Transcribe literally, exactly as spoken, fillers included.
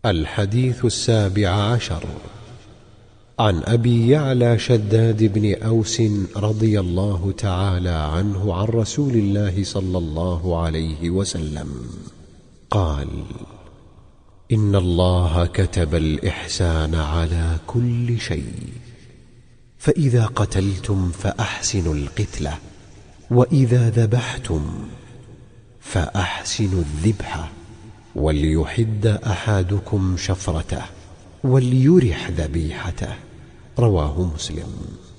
الحديث السابع عشر. عن أبي يعلى شداد بن أوس رضي الله تعالى عنه عن رسول الله صلى الله عليه وسلم قال: إن الله كتب الإحسان على كل شيء، فإذا قتلتم فأحسنوا القتلة، وإذا ذبحتم فأحسنوا الذبحة، وليحد أحدكم شفرته وليرح ذبيحته. رواه مسلم.